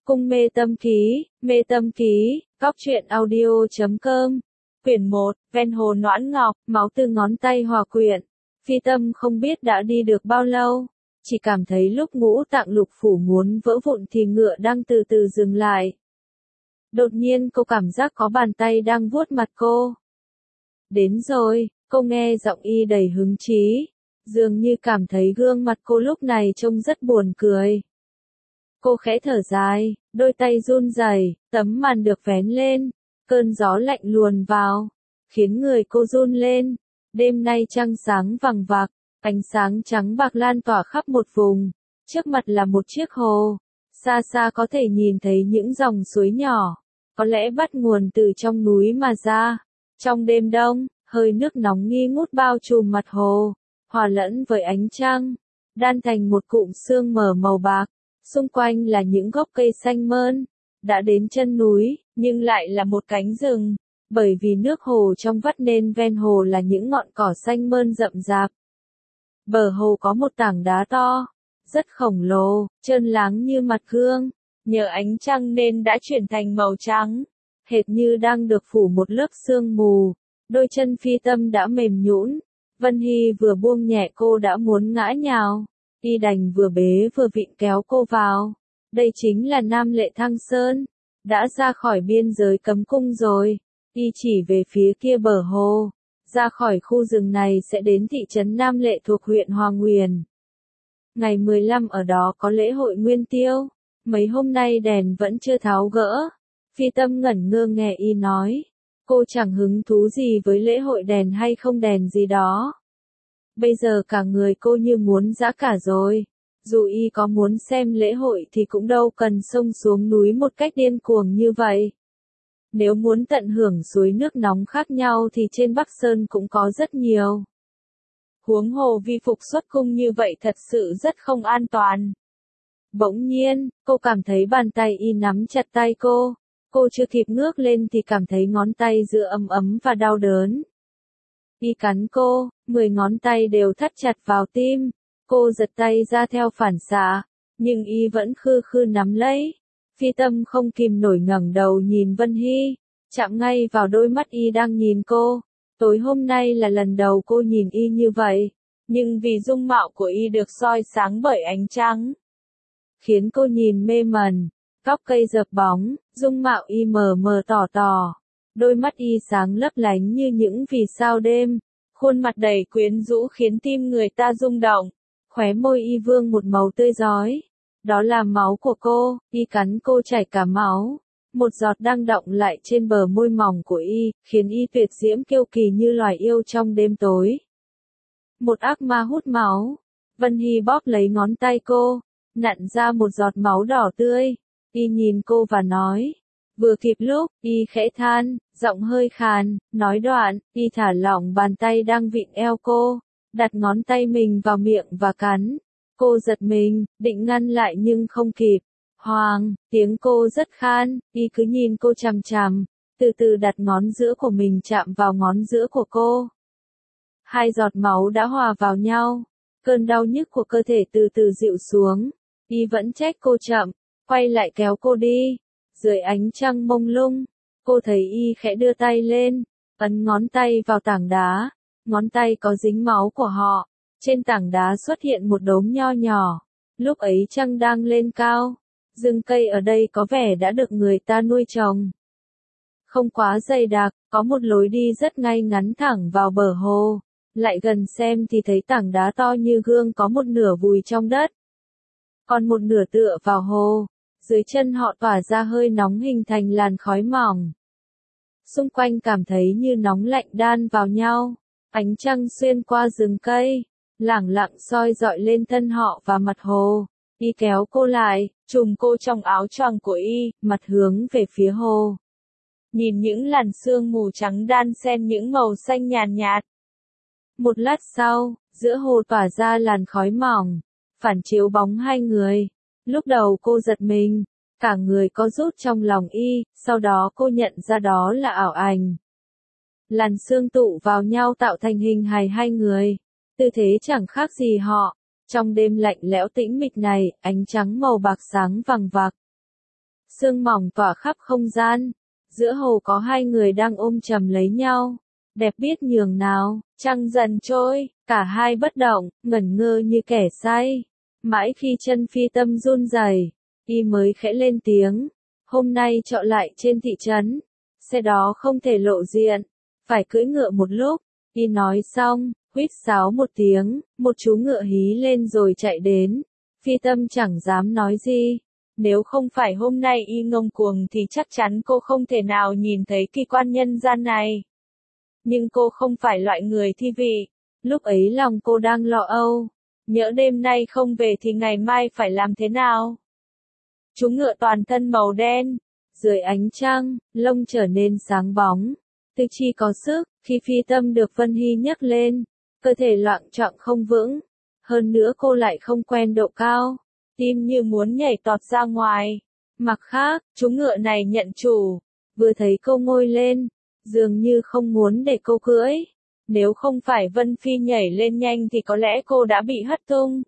Cung mê tâm ký, góc truyện audio.com, quyển 1, ven hồ Noãn Ngọc, máu từ ngón tay hòa quyện. Phi Tâm không biết đã đi được bao lâu, chỉ cảm thấy lúc ngũ tạng lục phủ muốn vỡ vụn thì ngựa đang từ từ dừng lại. Đột nhiên cô cảm giác có bàn tay đang vuốt mặt cô. Đến rồi, cô nghe giọng y đầy hứng chí, dường như cảm thấy gương mặt cô lúc này trông rất buồn cười. Cô khẽ thở dài, đôi tay run rẩy, tấm màn được vén lên, cơn gió lạnh luồn vào, khiến người cô run lên. Đêm nay trăng sáng vằng vặc, ánh sáng trắng bạc lan tỏa khắp một vùng, trước mặt là một chiếc hồ, xa xa có thể nhìn thấy những dòng suối nhỏ, có lẽ bắt nguồn từ trong núi mà ra. Trong đêm đông, hơi nước nóng nghi ngút bao trùm mặt hồ, hòa lẫn với ánh trăng, đan thành một cụm sương mờ màu bạc. Xung quanh là những gốc cây xanh mơn, đã đến chân núi, nhưng lại là một cánh rừng, bởi vì nước hồ trong vắt nên ven hồ là những ngọn cỏ xanh mơn rậm rạp. Bờ hồ có một tảng đá to, rất khổng lồ, trơn láng như mặt gương, nhờ ánh trăng nên đã chuyển thành màu trắng, hệt như đang được phủ một lớp sương mù. Đôi chân Phi Tâm đã mềm nhũn, Vân Hy vừa buông nhẹ cô đã muốn ngã nhào. Y đành vừa bế vừa vịn kéo cô vào. Đây chính là Nam Lệ Thăng Sơn, đã ra khỏi biên giới cấm cung rồi. Y chỉ về phía kia bờ hồ, ra khỏi khu rừng này sẽ đến thị trấn Nam Lệ thuộc huyện Hoàng Nguyền. Ngày 15 ở đó có lễ hội Nguyên Tiêu, mấy hôm nay đèn vẫn chưa tháo gỡ. Phi Tâm ngẩn ngơ nghe Y nói, cô chẳng hứng thú gì với lễ hội đèn hay không đèn gì đó. Bây giờ cả người cô như muốn giã cả rồi. Dù Y có muốn xem lễ hội thì cũng đâu cần xông xuống núi một cách điên cuồng như vậy. Nếu muốn tận hưởng suối nước nóng khác nhau thì trên Bắc Sơn cũng có rất nhiều. Huống hồ vi phục xuất cung như vậy thật sự rất không an toàn. Bỗng nhiên, cô cảm thấy bàn tay Y nắm chặt tay cô. Cô chưa kịp ngước lên thì cảm thấy ngón tay giữa ấm ấm và đau đớn. Y cắn cô, 10 ngón tay đều thắt chặt vào tim. Cô giật tay ra theo phản xạ, nhưng Y vẫn khư khư nắm lấy. Phi Tâm không kìm nổi ngẩng đầu nhìn Vân Hy, chạm ngay vào đôi mắt Y đang nhìn cô. Tối hôm nay là lần đầu cô nhìn Y như vậy, nhưng vì dung mạo của Y được soi sáng bởi ánh trăng, khiến cô nhìn mê mẩn. Góc cây dợp bóng, dung mạo Y mờ mờ tỏ tỏ. Đôi mắt Y sáng lấp lánh như những vì sao đêm, khuôn mặt đầy quyến rũ khiến tim người ta rung động. Khóe môi Y vương một màu tươi rói, đó là máu của cô. Y cắn cô chảy cả máu, một giọt đang đọng lại trên bờ môi mỏng của Y, khiến Y tuyệt diễm kiêu kỳ như loài yêu trong đêm tối. Một ác ma hút máu. Vân Hy bóp lấy ngón tay cô, nặn ra một giọt máu đỏ tươi. Y nhìn cô và nói. Vừa kịp lúc, Y khẽ than, giọng hơi khàn, nói đoạn, Y thả lỏng bàn tay đang vịn eo cô, đặt ngón tay mình vào miệng và cắn. Cô giật mình, định ngăn lại nhưng không kịp. Hoàng, tiếng cô rất khan, Y cứ nhìn cô chằm chằm, từ từ đặt ngón giữa của mình chạm vào ngón giữa của cô. Hai giọt máu đã hòa vào nhau, cơn đau nhức của cơ thể từ từ dịu xuống. Y vẫn trách cô chậm, quay lại kéo cô đi. Dưới ánh trăng mông lung, cô thấy Y khẽ đưa tay lên, ấn ngón tay vào tảng đá, ngón tay có dính máu của họ. Trên tảng đá xuất hiện một đốm nho nhỏ, lúc ấy trăng đang lên cao, rừng cây ở đây có vẻ đã được người ta nuôi trồng. Không quá dày đặc, có một lối đi rất ngay ngắn thẳng vào bờ hồ, lại gần xem thì thấy tảng đá to như gương có một nửa vùi trong đất, còn một nửa tựa vào hồ. Dưới chân họ tỏa ra hơi nóng hình thành làn khói mỏng. Xung quanh cảm thấy như nóng lạnh đan vào nhau. Ánh trăng xuyên qua rừng cây, lẳng lặng soi dọi lên thân họ và mặt hồ. Y kéo cô lại, trùm cô trong áo choàng của Y, mặt hướng về phía hồ. Nhìn những làn sương mù trắng đan xen những màu xanh nhàn nhạt. Một lát sau, giữa hồ tỏa ra làn khói mỏng, phản chiếu bóng hai người. Lúc đầu cô giật mình, cả người có rút trong lòng Y, sau đó cô nhận ra đó là ảo ảnh. Làn sương tụ vào nhau tạo thành hình hài hai người, tư thế chẳng khác gì họ. Trong đêm lạnh lẽo tĩnh mịch này, ánh trắng màu bạc sáng vằng vặc. sương mỏng tỏa khắp không gian. Giữa hồ có hai người đang ôm chầm lấy nhau. Đẹp biết nhường nào, trăng dần trôi, cả hai bất động, ngẩn ngơ như kẻ say. Mãi khi chân Phi Tâm run rẩy, y mới khẽ lên tiếng. Hôm nay trọ lại trên thị trấn. Xe đó không thể lộ diện, phải cưỡi ngựa một lúc. Y nói xong, huýt sáo một tiếng, một chú ngựa hí lên rồi chạy đến. Phi Tâm chẳng dám nói gì. Nếu không phải hôm nay y ngông cuồng thì chắc chắn cô không thể nào nhìn thấy kỳ quan nhân gian này. Nhưng cô không phải loại người thi vị. Lúc ấy lòng cô đang lo âu. Nhỡ đêm nay không về thì ngày mai phải làm thế nào? Chú ngựa toàn thân màu đen. Dưới ánh trăng, lông trở nên sáng bóng. Tư chi có sức, khi Phi Tâm được Vân Hy nhấc lên. Cơ thể loạng choạng không vững. Hơn nữa cô lại không quen độ cao. Tim như muốn nhảy tọt ra ngoài. Mặt khác, chú ngựa này nhận chủ. Vừa thấy cô ngồi lên, dường như không muốn để cô cưỡi. Nếu không phải Vân Phi nhảy lên nhanh thì có lẽ cô đã bị hất tung.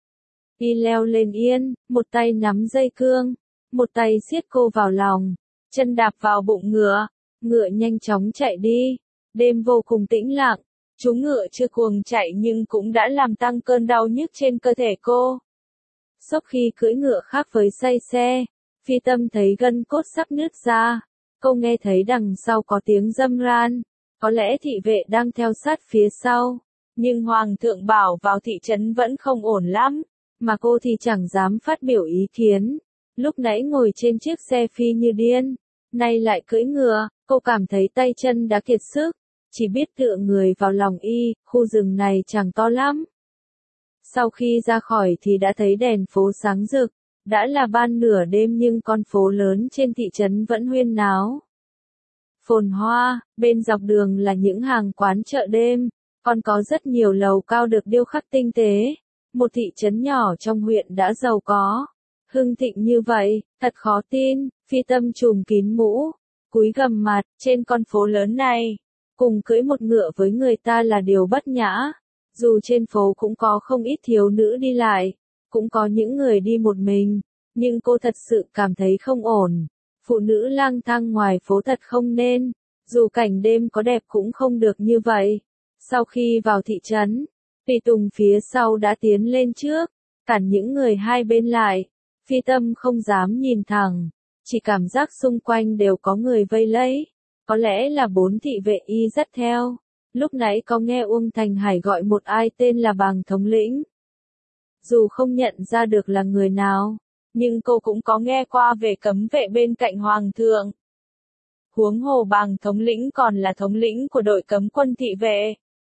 Y leo lên yên, một tay nắm dây cương, một tay siết cô vào lòng, chân đạp vào bụng ngựa. Ngựa nhanh chóng chạy đi. Đêm vô cùng tĩnh lặng. Chú ngựa chưa cuồng chạy nhưng cũng đã làm tăng cơn đau nhức trên cơ thể cô. Sốc khi cưỡi ngựa khác với say xe, Phi Tâm thấy gân cốt sắp nứt ra. Cô nghe thấy đằng sau có tiếng râm ran, có lẽ thị vệ đang theo sát phía sau. Nhưng Hoàng thượng bảo vào thị trấn vẫn không ổn lắm, mà cô thì chẳng dám phát biểu ý kiến. Lúc nãy ngồi trên chiếc xe phi như điên, nay lại cưỡi ngựa, cô cảm thấy tay chân đã kiệt sức, chỉ biết tựa người vào lòng y. Khu rừng này chẳng to lắm. Sau khi ra khỏi thì đã thấy đèn phố sáng rực. Đã là ban nửa đêm nhưng con phố lớn trên thị trấn vẫn huyên náo. Phồn hoa, bên dọc đường là những hàng quán chợ đêm, còn có rất nhiều lầu cao được điêu khắc tinh tế. Một thị trấn nhỏ trong huyện đã giàu có, hưng thịnh như vậy, thật khó tin. Phi Tâm trùm kín mũ, cúi gằm mặt, trên con phố lớn này, cùng cưỡi một ngựa với người ta là điều bất nhã. Dù trên phố cũng có không ít thiếu nữ đi lại, cũng có những người đi một mình, nhưng cô thật sự cảm thấy không ổn. Phụ nữ lang thang ngoài phố thật không nên, dù cảnh đêm có đẹp cũng không được như vậy. Sau khi vào thị trấn, tùy tùng phía sau đã tiến lên trước, cản những người hai bên lại. Phi Tâm không dám nhìn thẳng, chỉ cảm giác xung quanh đều có người vây lấy. Có lẽ là 4 thị vệ y dắt theo. Lúc nãy có nghe Uông Thành Hải gọi một ai tên là Bàng thống lĩnh. Dù không nhận ra được là người nào, nhưng cô cũng có nghe qua về cấm vệ bên cạnh Hoàng thượng. Huống hồ Bàng thống lĩnh còn là thống lĩnh của đội cấm quân thị vệ.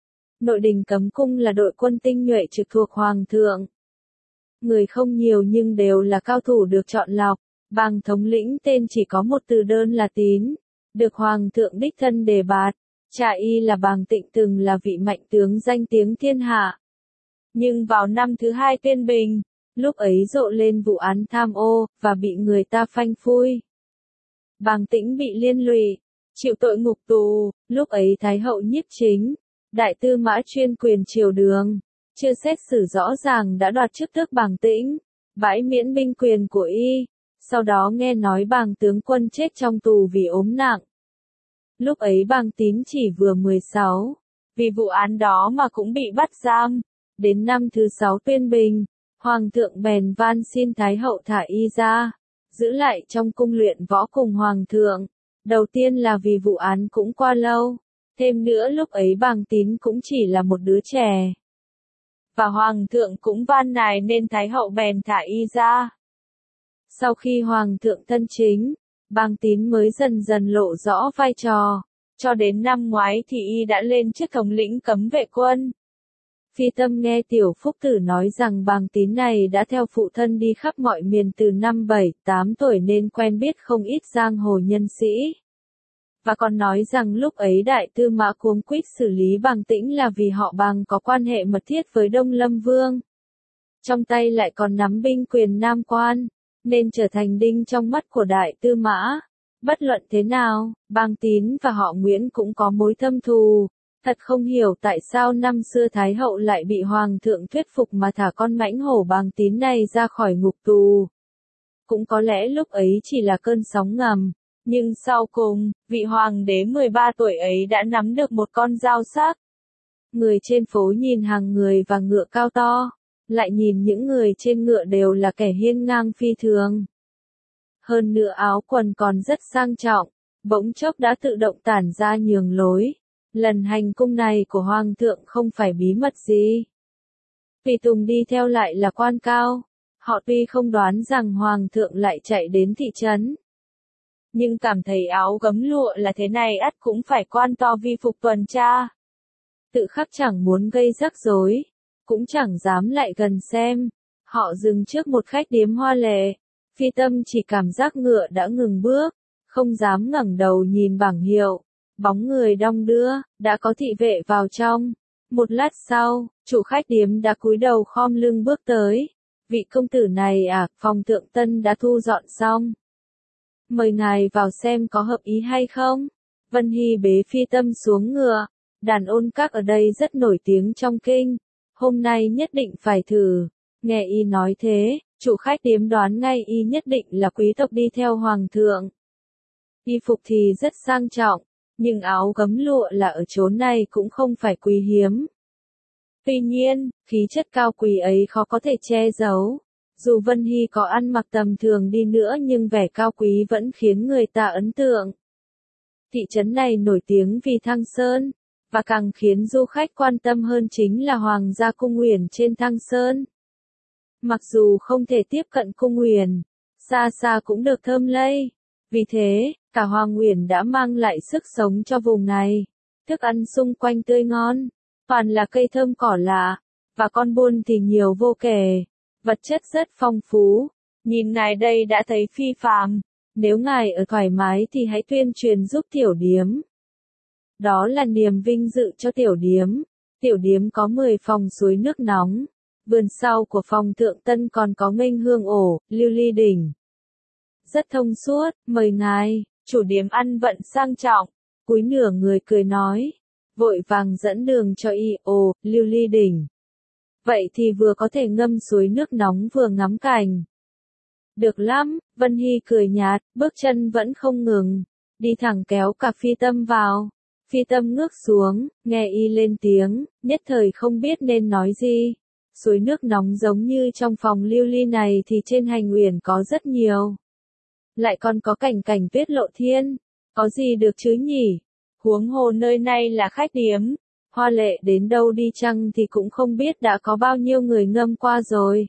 Nội đình cấm cung là đội quân tinh nhuệ trực thuộc Hoàng thượng. Người không nhiều nhưng đều là cao thủ được chọn lọc. Bàng thống lĩnh tên chỉ có một từ đơn là Tín, được Hoàng thượng đích thân đề bạt. Cha y là Bàng Tịnh từng là vị mạnh tướng danh tiếng thiên hạ. Nhưng vào năm thứ 2 Tuyên Bình, lúc ấy rộ lên vụ án tham ô, và bị người ta phanh phui. Bàng Tĩnh bị liên lụy, chịu tội ngục tù. Lúc ấy Thái hậu Nhiếp Chính, đại tư mã chuyên quyền triều đường, chưa xét xử rõ ràng đã đoạt chức tước Bàng Tĩnh, bãi miễn binh quyền của y. Sau đó nghe nói Bàng tướng quân chết trong tù vì ốm nặng. Lúc ấy Bàng Tín chỉ vừa 16, vì vụ án đó mà cũng bị bắt giam. Đến năm thứ 6 Tuyên Bình, Hoàng thượng bèn van xin Thái hậu thả y ra, giữ lại trong cung luyện võ cùng Hoàng thượng. Đầu tiên là vì vụ án cũng qua lâu, thêm nữa lúc ấy Bàng Tín cũng chỉ là một đứa trẻ. Và Hoàng thượng cũng van nài nên Thái hậu bèn thả y ra. Sau khi Hoàng thượng thân chính, Bàng Tín mới dần dần lộ rõ vai trò, cho đến năm ngoái thì y đã lên chức thống lĩnh cấm vệ quân. Phi Tâm nghe Tiểu Phúc Tử nói rằng Bàng Tín này đã theo phụ thân đi khắp mọi miền từ năm 7-8 tuổi nên quen biết không ít giang hồ nhân sĩ. Và còn nói rằng lúc ấy đại tư mã cuống quýt xử lý Bàng Tĩnh là vì họ Bàng có quan hệ mật thiết với Đông Lâm Vương. Trong tay lại còn nắm binh quyền Nam Quan, nên trở thành đinh trong mắt của đại tư mã. Bất luận thế nào, Bàng Tín và họ Nguyễn cũng có mối thâm thù. Thật không hiểu tại sao năm xưa Thái hậu lại bị Hoàng thượng thuyết phục mà thả con mãnh hổ Bàng Tín này ra khỏi ngục tù. cũng có lẽ lúc ấy chỉ là cơn sóng ngầm. Nhưng sau cùng, vị hoàng đế 13 tuổi ấy đã nắm được một con dao sắc. Người trên phố nhìn hàng người và ngựa cao to, lại nhìn những người trên ngựa đều là kẻ hiên ngang phi thường. Hơn nữa áo quần còn rất sang trọng, bỗng chốc đã tự động tản ra nhường lối. Lần hành cung này của hoàng thượng không phải bí mật gì. Tùy tùng đi theo lại là quan cao, họ tuy không đoán rằng hoàng thượng lại chạy đến thị trấn, nhưng cảm thấy áo gấm lụa là thế này ắt cũng phải quan to vi phục tuần tra. Tự khắc chẳng muốn gây rắc rối, cũng chẳng dám lại gần xem. Họ dừng trước một khách điếm hoa lệ, Phi Tâm chỉ cảm giác ngựa đã ngừng bước, không dám ngẩng đầu nhìn bảng hiệu. Bóng người đong đưa, đã có thị vệ vào trong. Một lát sau, chủ khách điếm đã cúi đầu khom lưng bước tới. Vị công tử này à, phòng thượng tân đã thu dọn xong. Mời ngài vào xem có hợp ý hay không. Vân Hy bế Phi Tâm xuống ngựa. Đàn ôn các ở đây rất nổi tiếng trong kinh. Hôm nay nhất định phải thử. Nghe y nói thế, chủ khách điếm đoán ngay y nhất định là quý tộc đi theo hoàng thượng. Y phục thì rất sang trọng, nhưng áo gấm lụa là ở chốn này cũng không phải quý hiếm. Tuy nhiên, khí chất cao quý ấy khó có thể che giấu. Dù Vân Hy có ăn mặc tầm thường đi nữa nhưng vẻ cao quý vẫn khiến người ta ấn tượng. Thị trấn này nổi tiếng vì Thăng Sơn, và càng khiến du khách quan tâm hơn chính là Hoàng gia Cung Uyển trên Thăng Sơn. Mặc dù không thể tiếp cận Cung Uyển, xa xa cũng được thơm lây. Vì thế, cả Hoàng Uyển đã mang lại sức sống cho vùng này. Thức ăn xung quanh tươi ngon, toàn là cây thơm cỏ lạ, và con buôn thì nhiều vô kể. Vật chất rất phong phú. Nhìn ngài đây đã thấy phi phàm. Nếu ngài ở thoải mái thì hãy tuyên truyền giúp tiểu điếm. Đó là niềm vinh dự cho tiểu điếm. Tiểu điếm có 10 phòng suối nước nóng. Vườn sau của phòng thượng tân còn có Minh Hương ổ, lưu ly đỉnh. Rất thông suốt, mời ngài. Chủ điếm ăn vận sang trọng. Cúi nửa người cười nói. Vội vàng dẫn đường cho y, ồ, lưu ly đỉnh. Vậy thì vừa có thể ngâm suối nước nóng vừa ngắm cảnh. Được lắm, Vân Hy cười nhạt, bước chân vẫn không ngừng. Đi thẳng kéo cả Phi Tâm vào. Phi Tâm ngước xuống, nghe y lên tiếng, nhất thời không biết nên nói gì. Suối nước nóng giống như trong phòng lưu ly này thì trên Hành Uyển có rất nhiều. Lại còn có cảnh cảnh tuyết lộ thiên. Có gì được chứ nhỉ? Huống hồ nơi này là khách điếm. Hoa lệ đến đâu đi chăng thì cũng không biết đã có bao nhiêu người ngâm qua rồi.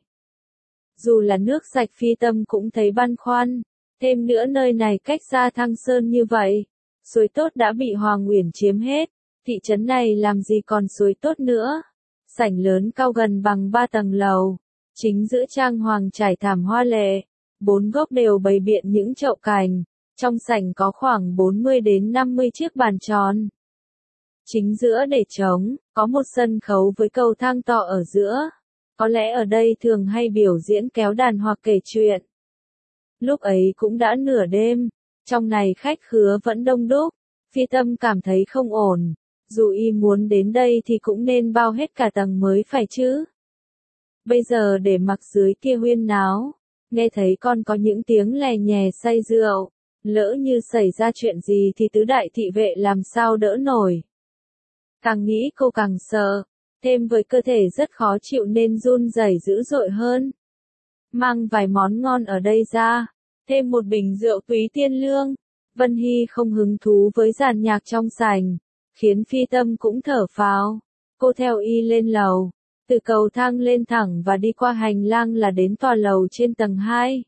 Dù là nước sạch Phi Tâm cũng thấy băn khoăn. Thêm nữa nơi này cách xa Thăng Sơn như vậy. Suối tốt đã bị Hoàng Uyển chiếm hết. Thị trấn này làm gì còn suối tốt nữa. Sảnh lớn cao gần bằng 3 tầng lầu. Chính giữa trang hoàng trải thảm hoa lệ. 4 góc đều bày biện những chậu cành. Trong sảnh có khoảng 40 đến 50 chiếc bàn tròn. Chính giữa để trống, có một sân khấu với cầu thang to ở giữa. Có lẽ ở đây thường hay biểu diễn kéo đàn hoặc kể chuyện. Lúc ấy cũng đã nửa đêm, trong này khách khứa vẫn đông đúc. Phi Tâm cảm thấy không ổn. Dù y muốn đến đây thì cũng nên bao hết cả tầng mới phải chứ. Bây giờ để mặc dưới kia huyên náo, nghe thấy còn có những tiếng lè nhè say rượu. Lỡ như xảy ra chuyện gì thì tứ đại thị vệ làm sao đỡ nổi. Càng nghĩ cô càng sợ, thêm với cơ thể rất khó chịu nên run rẩy dữ dội hơn. Mang vài món ngon ở đây ra, thêm một bình rượu túy tiên lương. Vân Hy không hứng thú với dàn nhạc trong sảnh, khiến Phi Tâm cũng thở phào. Cô theo y lên lầu, từ cầu thang lên thẳng và đi qua hành lang là đến tòa lầu trên tầng 2.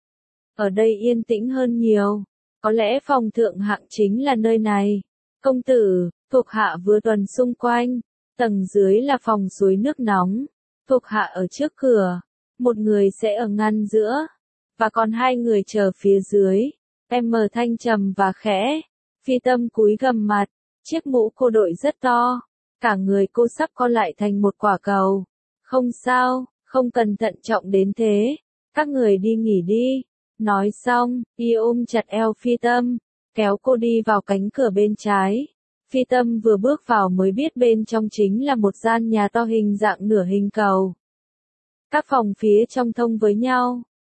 Ở đây yên tĩnh hơn nhiều, có lẽ phòng thượng hạng chính là nơi này. Công tử, thuộc hạ vừa tuần xung quanh, tầng dưới là phòng suối nước nóng, thuộc hạ ở trước cửa, một người sẽ ở ngăn giữa, và còn 2 người chờ phía dưới. Em mờ thanh trầm và khẽ. Phi Tâm cúi gằm mặt, chiếc mũ cô đội rất to, cả người cô sắp co lại thành một quả cầu. Không sao, không cần thận trọng đến thế, các người đi nghỉ đi. Nói xong, y ôm chặt eo Phi Tâm, kéo cô đi vào cánh cửa bên trái. Phi Tâm vừa bước vào mới biết bên trong chính là một gian nhà to hình dạng nửa hình cầu. Các phòng phía trong thông với nhau,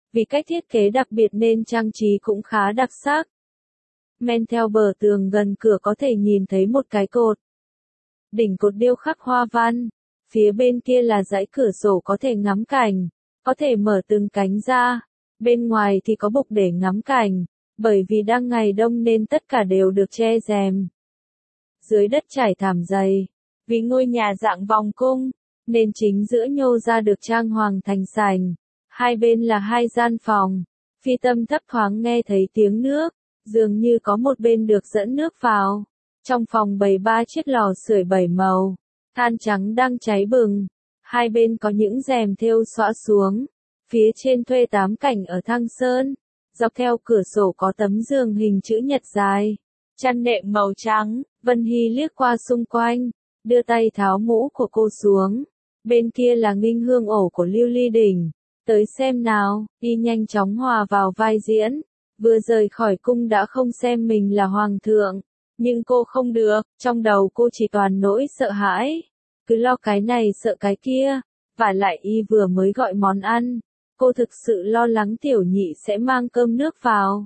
Vì cách thiết kế đặc biệt nên trang trí cũng khá đặc sắc. Men theo bờ tường gần cửa có thể nhìn thấy một cái cột. Đỉnh cột điêu khắc hoa văn. Phía bên kia là dãy cửa sổ có thể ngắm cảnh. Có thể mở từng cánh ra. Bên ngoài thì có bục để ngắm cảnh. Bởi vì đang ngày đông nên tất cả đều được che rèm. Dưới đất trải thảm dày. Vì ngôi nhà dạng vòng cung, nên chính giữa nhô ra được trang hoàng thành sảnh. Hai bên là hai gian phòng. Phi Tâm thấp thoáng nghe thấy tiếng nước. Dường như có một bên được dẫn nước vào. Trong phòng bày 3 chiếc lò sưởi 7 màu. Than trắng đang cháy bừng. Hai bên có những rèm thêu xõa xuống. Phía trên thuê 8 cảnh ở Thăng Sơn. Dọc theo cửa sổ có tấm giường hình chữ nhật dài. Chăn nệm màu trắng. Vân Hy liếc qua xung quanh. Đưa tay tháo mũ của cô xuống. Bên kia là nghinh hương ổ của Lưu Ly Đỉnh. Tới xem nào. Y nhanh chóng hòa vào vai diễn. Vừa rời khỏi cung đã không xem mình là hoàng thượng. Nhưng cô không được, trong đầu cô chỉ toàn nỗi sợ hãi. Cứ lo cái này sợ cái kia. Và lại Y vừa mới gọi món ăn. Cô thực sự lo lắng tiểu nhị sẽ mang cơm nước vào.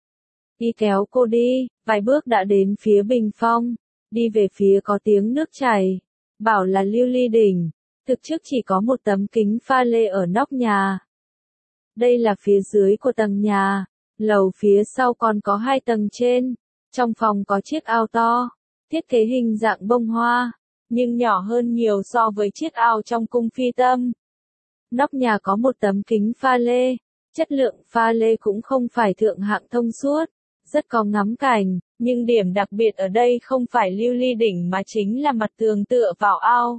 Y kéo cô đi, vài bước đã đến phía bình phong. Đi về phía có tiếng nước chảy. Bảo là Lưu Ly Đỉnh. Thực trước chỉ có một tấm kính pha lê ở nóc nhà. Đây là phía dưới của tầng nhà. Lầu phía sau còn có 2 tầng trên. Trong phòng có chiếc ao to. Thiết kế hình dạng bông hoa. Nhưng nhỏ hơn nhiều so với chiếc ao trong cung Phi Tâm. Nóc nhà có một tấm kính pha lê. Chất lượng pha lê cũng không phải thượng hạng thông suốt. Rất có ngắm cảnh. Nhưng điểm đặc biệt ở đây không phải Lưu Ly Đỉnh mà chính là mặt tường tựa vào ao.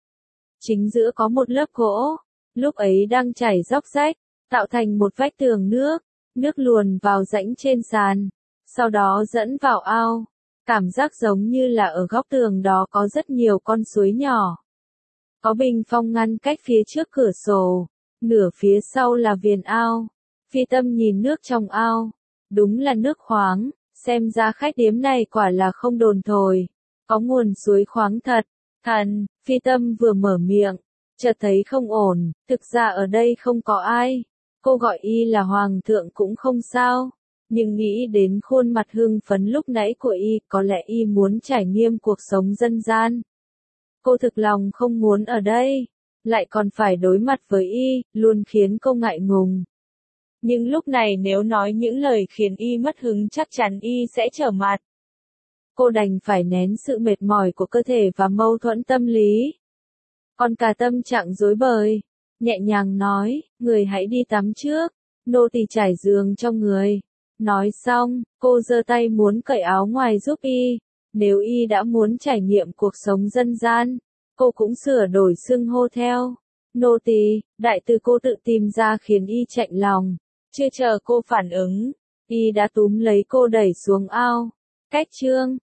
Chính giữa có một lớp gỗ. Lúc ấy đang chảy róc rách. Tạo thành một vách tường nước. Nước luồn vào rãnh trên sàn. Sau đó dẫn vào ao. Cảm giác giống như là ở góc tường đó có rất nhiều con suối nhỏ. Có bình phong ngăn cách phía trước cửa sổ. Nửa phía sau là viền ao. Phi Tâm nhìn nước trong ao. Đúng là nước khoáng. Xem ra khách điếm này quả là không đồn thổi. Có nguồn suối khoáng thật. Thần, Phi Tâm vừa mở miệng. Chợt thấy không ổn. Thực ra ở đây không có ai. Cô gọi Y là hoàng thượng cũng không sao. Nhưng nghĩ đến khuôn mặt hưng phấn lúc nãy của Y, có lẽ Y muốn trải nghiệm cuộc sống dân gian. Cô thực lòng không muốn ở đây. Lại còn phải đối mặt với Y, luôn khiến cô ngại ngùng. Nhưng lúc này nếu nói những lời khiến Y mất hứng chắc chắn Y sẽ trở mặt. Cô đành phải nén sự mệt mỏi của cơ thể và mâu thuẫn tâm lý. Còn cả tâm trạng rối bời. Nhẹ nhàng nói, người hãy đi tắm trước. Nô tỳ trải giường cho người. Nói xong, cô giơ tay muốn cởi áo ngoài giúp Y. Nếu Y đã muốn trải nghiệm cuộc sống dân gian, cô cũng sửa đổi xưng hô theo. Nô tỳ, đại từ cô tự tìm ra khiến Y chạnh lòng. Chưa chờ cô phản ứng, Y đã túm lấy cô đẩy xuống ao. Cách chương